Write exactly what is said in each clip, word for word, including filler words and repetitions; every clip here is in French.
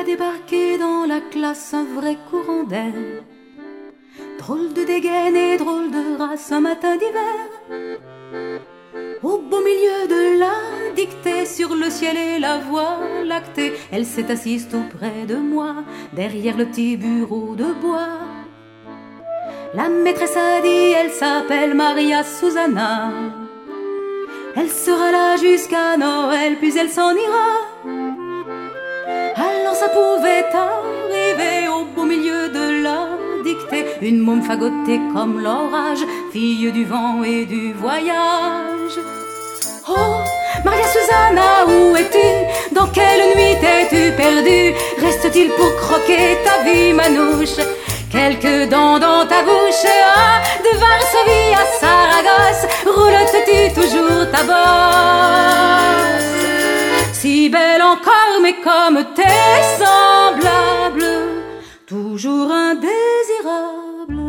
débarqué dans la classe un vrai courant d'air. Drôle de dégaine et drôle de race un matin d'hiver. Au beau milieu de la dictée, sur le ciel et la voie lactée, elle s'est assise tout près de moi, derrière le petit bureau de bois. La maîtresse a dit, elle s'appelle Maria Susanna. Elle sera là jusqu'à Noël, puis elle s'en ira. Alors ça pouvait arriver au beau milieu de la dictée, une môme fagotée comme l'orage, fille du vent et du voyage. Oh, Maria Susanna, où es-tu? Dans quelle nuit t'es-tu perdue? Reste-t-il pour croquer ta vie, manouche? Quelques dents dans ta bouche, ah, de Varsovie à Saragosse, roulottes-tu toujours ta bosse? Si belle encore, mais comme t'es semblable, toujours indésirable.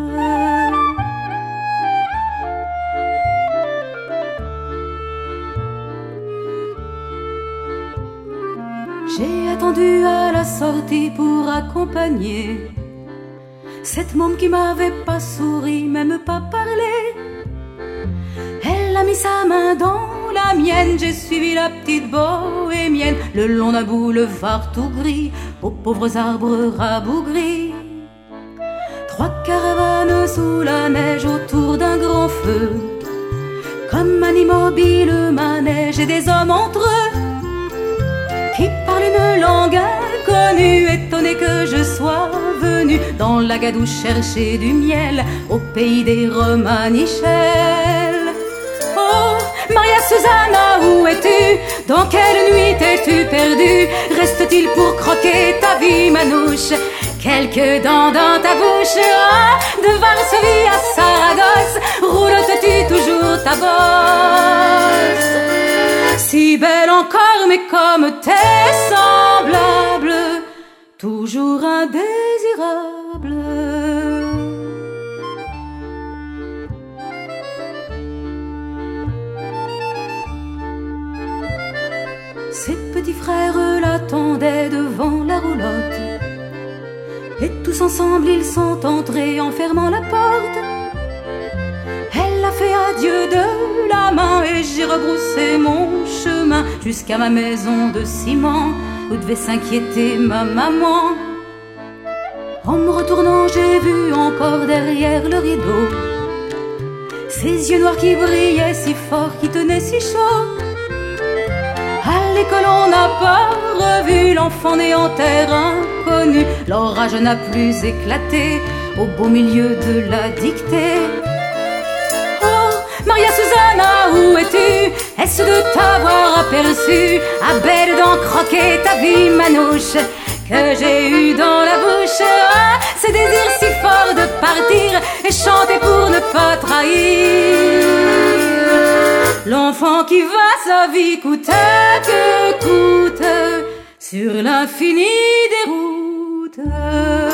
J'ai attendu à la sortie pour accompagner cette môme qui m'avait pas souri, même pas parlé. Elle a mis sa main dans la mienne, j'ai suivi la petite bohémienne le long d'un boulevard tout gris, aux pauvres arbres rabougris. Trois caravanes sous la neige autour d'un grand feu, comme un immobile manège, et des hommes entre eux qui parlent une langue inconnue, étonnés que je sois venu dans la gadoue chercher du miel au pays des Romanichels. Oh, Maria Susanna, où es-tu? Dans quelle nuit t'es-tu perdue? Reste-t-il pour croquer ta vie, manouche? Quelques dents dans ta bouche, ah, de Varsovie à Saragosse, roulottes-tu toujours ta bosse? Si belle encore, mais comme t'es semblable, toujours indésirable. Ses petits frères l'attendaient devant la roulotte, et tous ensemble ils sont entrés en fermant la porte. Elle a fait adieu de la main et j'ai rebroussé mon chemin jusqu'à ma maison de ciment où devait s'inquiéter ma maman. En me retournant, j'ai vu encore derrière le rideau ses yeux noirs qui brillaient si fort, qui tenaient si chaud. À l'école on n'a pas revu l'enfant né en terre inconnue. L'orage n'a plus éclaté au beau milieu de la dictée. Oh, Maria Susanna, où es-tu? Est-ce de t'avoir aperçu, à belle d'en croquer ta vie, manouche, que j'ai eu dans la bouche? Ah, ce désir si fort de partir et chanter pour ne pas trahir l'enfant qui va sa vie coûte que coûte sur l'infini des routes.